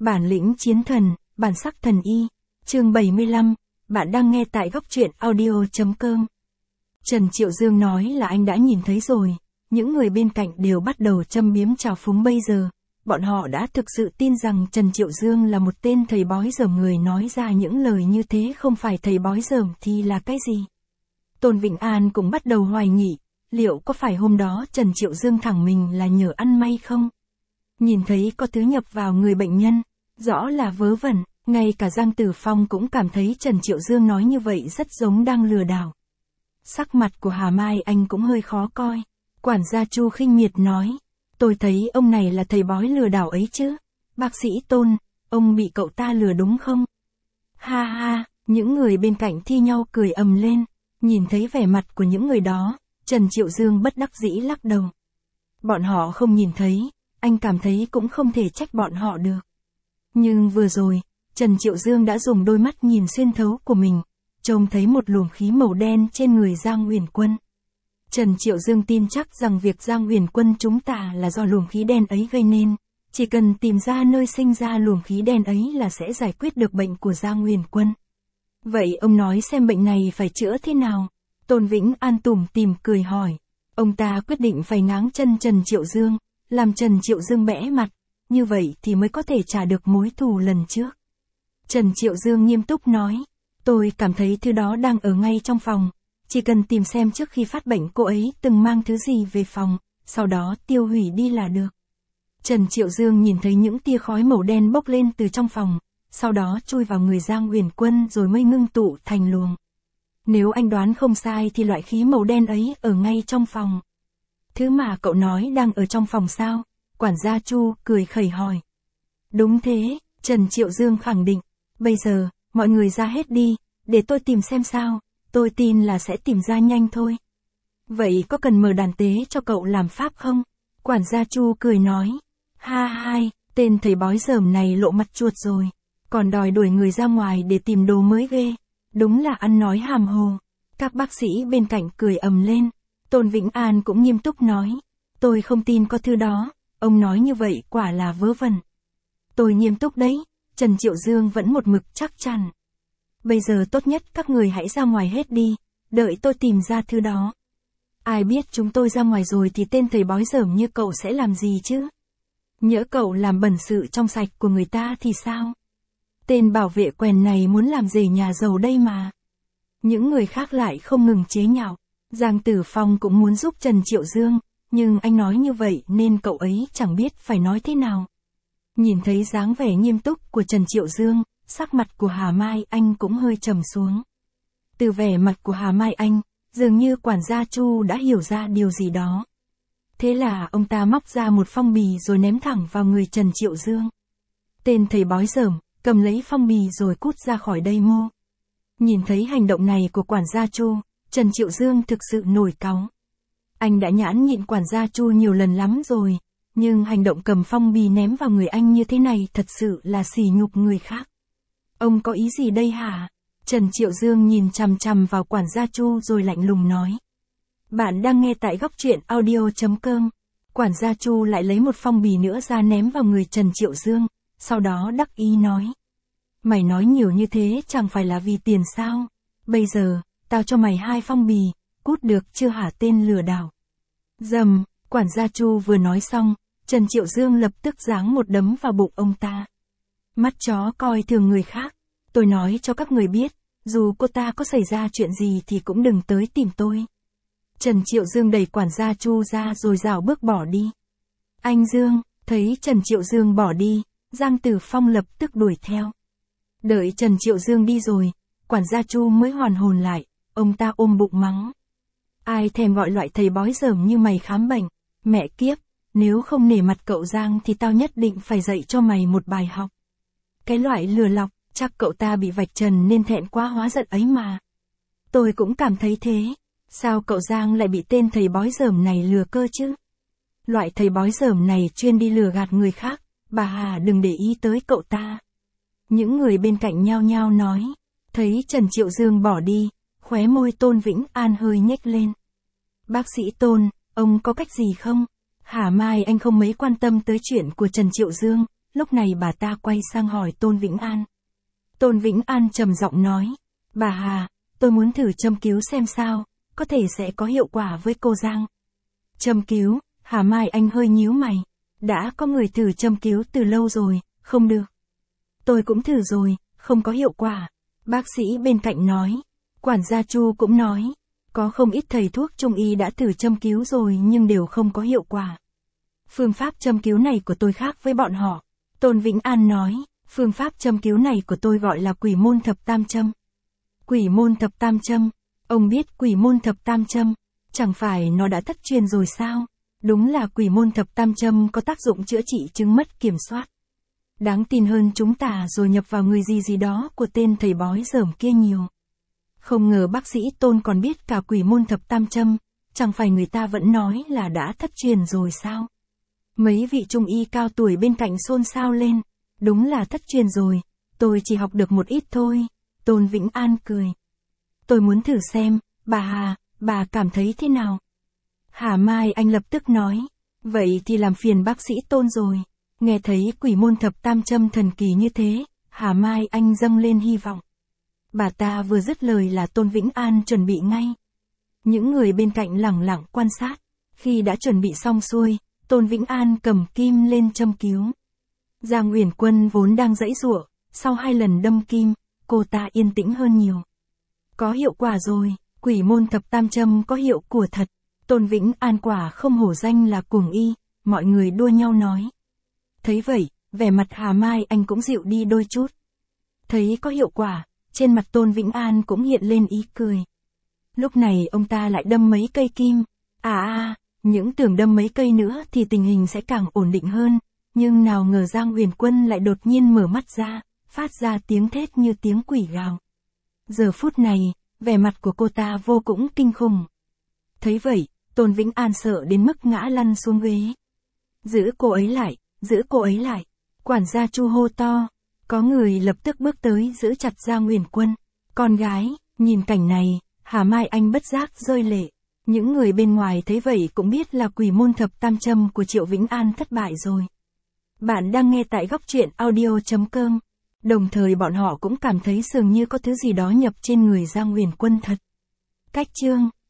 Bản lĩnh chiến thần, bản sắc thần y. Chương 75, bạn đang nghe tại góc truyện audio.com. Trần Triệu Dương nói là anh đã nhìn thấy rồi, những người bên cạnh đều bắt đầu châm biếm trào phúng bây giờ. Bọn họ đã thực sự tin rằng Trần Triệu Dương là một tên thầy bói dởm, người nói ra những lời như thế không phải thầy bói dởm thì là cái gì. Tôn Vĩnh An cũng bắt đầu hoài nghi, liệu có phải hôm đó Trần Triệu Dương thẳng mình là nhờ ăn may không? Nhìn thấy có thứ nhập vào người bệnh nhân, rõ là vớ vẩn, ngay cả Giang Tử Phong cũng cảm thấy Trần Triệu Dương nói như vậy rất giống đang lừa đảo. Sắc mặt của Hà Mai Anh cũng hơi khó coi. Quản gia Chu khinh miệt nói, tôi thấy ông này là thầy bói lừa đảo ấy chứ. Bác sĩ Tôn, ông bị cậu ta lừa đúng không? Ha ha, những người bên cạnh thi nhau cười ầm lên. Nhìn thấy vẻ mặt của những người đó, Trần Triệu Dương bất đắc dĩ lắc đầu. Bọn họ không nhìn thấy, anh cảm thấy cũng không thể trách bọn họ được. Nhưng vừa rồi, Trần Triệu Dương đã dùng đôi mắt nhìn xuyên thấu của mình, trông thấy một luồng khí màu đen trên người Giang Uyển Quân. Trần Triệu Dương tin chắc rằng việc Giang Uyển Quân chúng ta là do luồng khí đen ấy gây nên, chỉ cần tìm ra nơi sinh ra luồng khí đen ấy là sẽ giải quyết được bệnh của Giang Uyển Quân. Vậy ông nói xem bệnh này phải chữa thế nào? Tôn Vĩnh An tủm tỉm cười hỏi. Ông ta quyết định phải ngáng chân Trần Triệu Dương, làm Trần Triệu Dương bẽ mặt, như vậy thì mới có thể trả được mối thù lần trước. Trần Triệu Dương nghiêm túc nói, tôi cảm thấy thứ đó đang ở ngay trong phòng, chỉ cần tìm xem trước khi phát bệnh cô ấy từng mang thứ gì về phòng, sau đó tiêu hủy đi là được. Trần Triệu Dương nhìn thấy những tia khói màu đen bốc lên từ trong phòng, sau đó chui vào người Giang Uyển Quân rồi mới ngưng tụ thành luồng. Nếu anh đoán không sai thì loại khí màu đen ấy ở ngay trong phòng. Thứ mà cậu nói đang ở trong phòng sao? Quản gia Chu cười khẩy hỏi. Đúng thế, Trần Triệu Dương khẳng định. Bây giờ, mọi người ra hết đi, để tôi tìm xem sao, tôi tin là sẽ tìm ra nhanh thôi. Vậy có cần mời đàn tế cho cậu làm pháp không? Quản gia Chu cười nói. Ha hai, tên thầy bói dởm này lộ mặt chuột rồi, còn đòi đuổi người ra ngoài để tìm đồ mới ghê. Đúng là ăn nói hàm hồ. Các bác sĩ bên cạnh cười ầm lên. Tôn Vĩnh An cũng nghiêm túc nói. Tôi không tin có thứ đó, ông nói như vậy quả là vớ vẩn. Tôi nghiêm túc đấy, Trần Triệu Dương vẫn một mực chắc chắn. Bây giờ tốt nhất các người hãy ra ngoài hết đi, đợi tôi tìm ra thứ đó. Ai biết chúng tôi ra ngoài rồi thì tên thầy bói dởm như cậu sẽ làm gì chứ? Nhỡ cậu làm bẩn sự trong sạch của người ta thì sao? Tên bảo vệ quèn này muốn làm rể nhà giàu đây mà. Những người khác lại không ngừng chế nhạo. Giang Tử Phong cũng muốn giúp Trần Triệu Dương, nhưng anh nói như vậy nên cậu ấy chẳng biết phải nói thế nào. Nhìn thấy dáng vẻ nghiêm túc của Trần Triệu Dương, sắc mặt của Hà Mai Anh cũng hơi trầm xuống. Từ vẻ mặt của Hà Mai Anh, dường như quản gia Chu đã hiểu ra điều gì đó. Thế là ông ta móc ra một phong bì rồi ném thẳng vào người Trần Triệu Dương. Tên thầy bói dởm, cầm lấy phong bì rồi cút ra khỏi đây mô. Nhìn thấy hành động này của quản gia Chu, Trần Triệu Dương thực sự nổi cáu. Anh đã nhãn nhịn quản gia Chu nhiều lần lắm rồi, nhưng hành động cầm phong bì ném vào người anh như thế này thật sự là sỉ nhục người khác. Ông có ý gì đây hả? Trần Triệu Dương nhìn chằm chằm vào quản gia Chu rồi lạnh lùng nói. Bạn đang nghe tại góc truyện audio.com. Quản gia Chu lại lấy một phong bì nữa ra ném vào người Trần Triệu Dương, sau đó đắc ý nói. Mày nói nhiều như thế chẳng phải là vì tiền sao? Bây giờ, tao cho mày 2 phong bì, cút được chưa hả tên lừa đảo? Dầm, quản gia Chu vừa nói xong, Trần Triệu Dương lập tức giáng một đấm vào bụng ông ta. Mắt chó coi thường người khác, tôi nói cho các người biết, dù cô ta có xảy ra chuyện gì thì cũng đừng tới tìm tôi. Trần Triệu Dương đẩy quản gia Chu ra rồi rảo bước bỏ đi. Anh Dương, thấy Trần Triệu Dương bỏ đi, Giang Tử Phong lập tức đuổi theo. Đợi Trần Triệu Dương đi rồi, quản gia Chu mới hoàn hồn lại, ông ta ôm bụng mắng. Ai thèm gọi loại thầy bói dởm như mày khám bệnh, mẹ kiếp, nếu không nể mặt cậu Giang thì tao nhất định phải dạy cho mày một bài học. Cái loại lừa lọc, chắc cậu ta bị vạch trần nên thẹn quá hóa giận ấy mà. Tôi cũng cảm thấy thế, sao cậu Giang lại bị tên thầy bói dởm này lừa cơ chứ? Loại thầy bói dởm này chuyên đi lừa gạt người khác, bà Hà đừng để ý tới cậu ta. Những người bên cạnh nhao nhao nói, thấy Trần Triệu Dương bỏ đi, khóe môi Tôn Vĩnh An hơi nhếch lên. Bác sĩ Tôn, ông có cách gì không? Hà Mai Anh không mấy quan tâm tới chuyện của Trần Triệu Dương, lúc này bà ta quay sang hỏi Tôn Vĩnh An. Tôn Vĩnh An trầm giọng nói, bà Hà, tôi muốn thử châm cứu xem sao, có thể sẽ có hiệu quả với cô Giang. Châm cứu, Hà Mai Anh hơi nhíu mày. Đã có người thử châm cứu từ lâu rồi, không được. Tôi cũng thử rồi, không có hiệu quả. Bác sĩ bên cạnh nói. Quản gia Chu cũng nói. Có không ít thầy thuốc trung y đã thử châm cứu rồi nhưng đều không có hiệu quả. Phương pháp châm cứu này của tôi khác với bọn họ. Tôn Vĩnh An nói. Phương pháp châm cứu này của tôi gọi là quỷ môn thập tam châm. Quỷ môn thập tam châm. Ông biết quỷ môn thập tam châm. Chẳng phải nó đã thất truyền rồi sao? Đúng là quỷ môn thập tam châm có tác dụng chữa trị chứng mất kiểm soát. Đáng tin hơn chúng ta rồi nhập vào người gì đó của tên thầy bói dởm kia nhiều. Không ngờ bác sĩ Tôn còn biết cả quỷ môn thập tam châm, chẳng phải người ta vẫn nói là đã thất truyền rồi sao? Mấy vị trung y cao tuổi bên cạnh xôn xao lên, đúng là thất truyền rồi, tôi chỉ học được một ít thôi. Tôn Vĩnh An cười. Tôi muốn thử xem, bà Hà, bà cảm thấy thế nào? Hà Mai Anh lập tức nói, vậy thì làm phiền bác sĩ Tôn rồi. Nghe thấy quỷ môn thập tam châm thần kỳ như thế, Hà Mai Anh dâng lên hy vọng. Bà ta vừa dứt lời là Tôn Vĩnh An chuẩn bị ngay. Những người bên cạnh lẳng lặng quan sát. Khi đã chuẩn bị xong xuôi, Tôn Vĩnh An cầm kim lên châm cứu. Giang Uyển Quân vốn đang giãy giụa, sau 2 lần đâm kim, cô ta yên tĩnh hơn nhiều. Có hiệu quả rồi, quỷ môn thập tam châm có hiệu của thật. Tôn Vĩnh An quả không hổ danh là cuồng y, mọi người đua nhau nói. Thấy vậy, vẻ mặt Hà Mai Anh cũng dịu đi đôi chút. Thấy có hiệu quả, trên mặt Tôn Vĩnh An cũng hiện lên ý cười. Lúc này ông ta lại đâm mấy cây kim. Những tưởng đâm mấy cây nữa thì tình hình sẽ càng ổn định hơn, nhưng nào ngờ Giang Uyển Quân lại đột nhiên mở mắt ra, phát ra tiếng thét như tiếng quỷ gào. Giờ phút này, vẻ mặt của cô ta vô cùng kinh khủng. Thấy vậy, Tôn Vĩnh An sợ đến mức ngã lăn xuống ghế. Giữ cô ấy lại, giữ cô ấy lại. Quản gia Chu hô to. Có người lập tức bước tới giữ chặt Giang Uyển Quân. Con gái, nhìn cảnh này, Hà Mai Anh bất giác rơi lệ. Những người bên ngoài thấy vậy cũng biết là quỷ môn thập tam châm của Triệu Vĩnh An thất bại rồi. Bạn đang nghe tại góc truyện audio.com. Đồng thời bọn họ cũng cảm thấy dường như có thứ gì đó nhập trên người Giang Uyển Quân thật. Cách chương